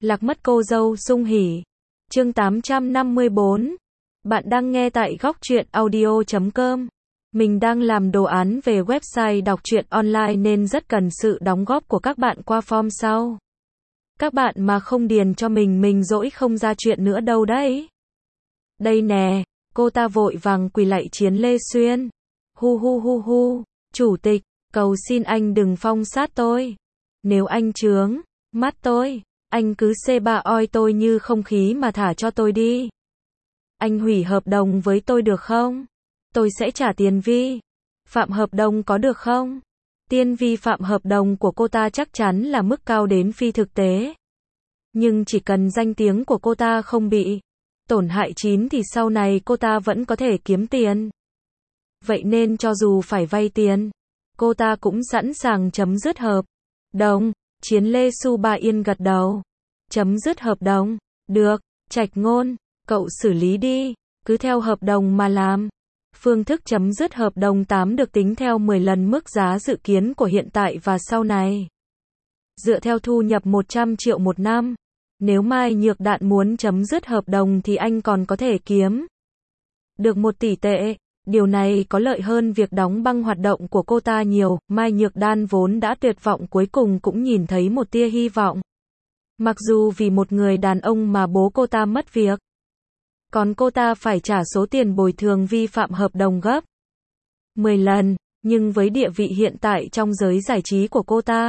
Lạc mất cô dâu sung hỉ. Chương 854. Bạn đang nghe tại góc truyện audio.com. Mình đang làm đồ án về website đọc truyện online nên rất cần sự đóng góp của các bạn qua form sau. Các bạn mà không điền cho mình dỗi không ra chuyện nữa đâu đấy. Đây nè, cô ta vội vàng quỳ lạy Chiến Lê Xuyên. Hu hu hu hu, chủ tịch, cầu xin anh đừng phong sát tôi. Nếu anh chướng mắt tôi, anh cứ C3 oi tôi như không khí mà thả cho tôi đi. Anh hủy hợp đồng với tôi được không? Tôi sẽ trả tiền vi phạm hợp đồng có được không? Tiền vi phạm hợp đồng của cô ta chắc chắn là mức cao đến phi thực tế. Nhưng chỉ cần danh tiếng của cô ta không bị tổn hại thì sau này cô ta vẫn có thể kiếm tiền. Vậy nên cho dù phải vay tiền, cô ta cũng sẵn sàng chấm dứt hợp đồng. Chiến Lê Su Ba Yên gật đầu. Chấm dứt hợp đồng. Được, Trạch Ngôn, cậu xử lý đi, cứ theo hợp đồng mà làm. Phương thức chấm dứt hợp đồng 8 được tính theo 10 lần mức giá dự kiến của hiện tại và sau này. Dựa theo thu nhập 100 triệu một năm. Nếu Mai Nhược Đạn muốn chấm dứt hợp đồng thì anh còn có thể kiếm được 1 tỷ tệ. Điều này có lợi hơn việc đóng băng hoạt động của cô ta nhiều. Mai Nhược Đan vốn đã tuyệt vọng cuối cùng cũng nhìn thấy một tia hy vọng. Mặc dù vì một người đàn ông mà bố cô ta mất việc, còn cô ta phải trả số tiền bồi thường vi phạm hợp đồng gấp 10 lần, nhưng với địa vị hiện tại trong giới giải trí của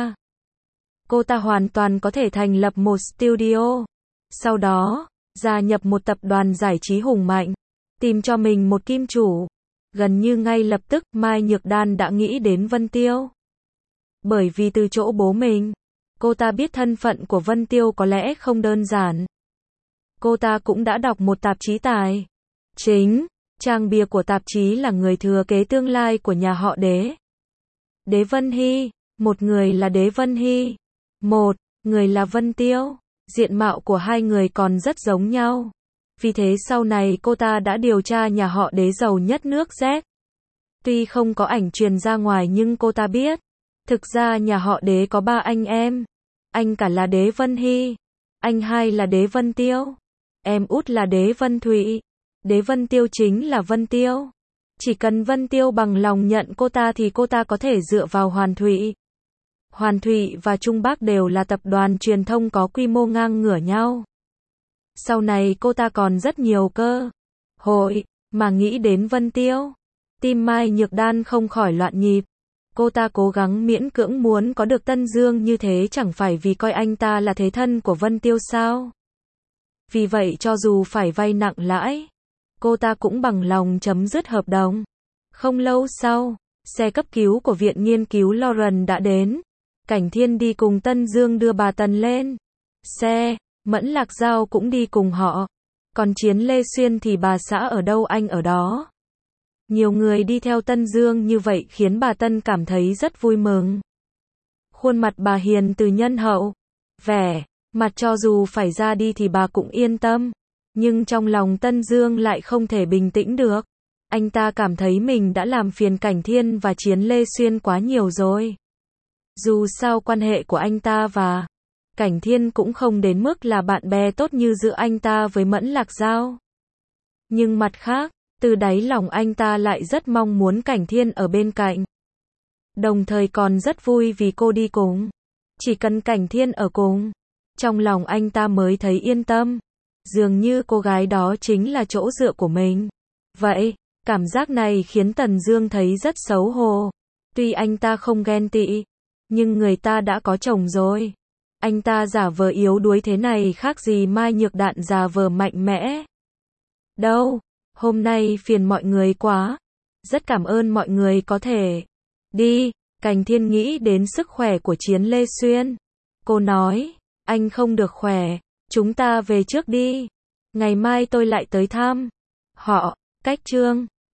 cô ta hoàn toàn có thể thành lập một studio, sau đó gia nhập một tập đoàn giải trí hùng mạnh, tìm cho mình một kim chủ. Gần như ngay lập tức, Mai Nhược Đan đã nghĩ đến Vân Tiêu. Bởi vì từ chỗ bố mình, cô ta biết thân phận của Vân Tiêu có lẽ không đơn giản. Cô ta cũng đã đọc một tạp chí tài chính, trang bìa của tạp chí là người thừa kế tương lai của nhà họ Đế. Đế Vân Hy, một người là Đế Vân Hy, một người là Vân Tiêu. Diện mạo của hai người còn rất giống nhau. Vì thế sau này cô ta đã điều tra nhà họ Đế giàu nhất nước Z. Tuy không có ảnh truyền ra ngoài nhưng cô ta biết, thực ra nhà họ Đế có 3 anh em. Anh cả là Đế Vân Hy, anh hai là Đế Vân Tiêu, em út là Đế Vân Thụy. Đế Vân Tiêu chính là Vân Tiêu. Chỉ cần Vân Tiêu bằng lòng nhận cô ta thì cô ta có thể dựa vào Hoàn Thụy. Hoàn Thụy và Trung Bắc đều là tập đoàn truyền thông có quy mô ngang ngửa nhau. Sau này cô ta còn rất nhiều cơ hội mà nghĩ đến Vân Tiêu. Tim Mai Nhược Đan không khỏi loạn nhịp. Cô ta cố gắng miễn cưỡng muốn có được Tân Dương như thế chẳng phải vì coi anh ta là thế thân của Vân Tiêu sao? Vì vậy cho dù phải vay nặng lãi, cô ta cũng bằng lòng chấm dứt hợp đồng. Không lâu sau, xe cấp cứu của Viện Nghiên cứu Lauren đã đến. Cảnh Thiên đi cùng Tân Dương đưa bà Tần lên xe. Mẫn Lạc Giao cũng đi cùng họ. Còn Chiến Lê Xuyên thì bà xã ở đâu anh ở đó. Nhiều người đi theo Tân Dương như vậy khiến bà Tân cảm thấy rất vui mừng. Khuôn mặt bà hiền từ nhân hậu. Vẻ mặt cho dù phải ra đi thì bà cũng yên tâm. Nhưng trong lòng Tân Dương lại không thể bình tĩnh được. Anh ta cảm thấy mình đã làm phiền Cảnh Thiên và Chiến Lê Xuyên quá nhiều rồi. Dù sao quan hệ của anh ta và Cảnh Thiên cũng không đến mức là bạn bè tốt như giữa anh ta với Mẫn Lạc Giao. Nhưng mặt khác, từ đáy lòng anh ta lại rất mong muốn Cảnh Thiên ở bên cạnh. Đồng thời còn rất vui vì cô đi cùng. Chỉ cần Cảnh Thiên ở cùng, trong lòng anh ta mới thấy yên tâm. Dường như cô gái đó chính là chỗ dựa của mình. Vậy, cảm giác này khiến Tần Dương thấy rất xấu hổ. Tuy anh ta không ghen tị, nhưng người ta đã có chồng rồi. Anh ta giả vờ yếu đuối thế này khác gì Mai Nhược Đạn giả vờ mạnh mẽ. Đâu, hôm nay phiền mọi người quá. Rất cảm ơn mọi người có thể đi. Cảnh Thiên nghĩ đến sức khỏe của Chiến Lê Xuyên. Cô nói, anh không được khỏe, chúng ta về trước đi. Ngày mai tôi lại tới thăm họ. Cách chương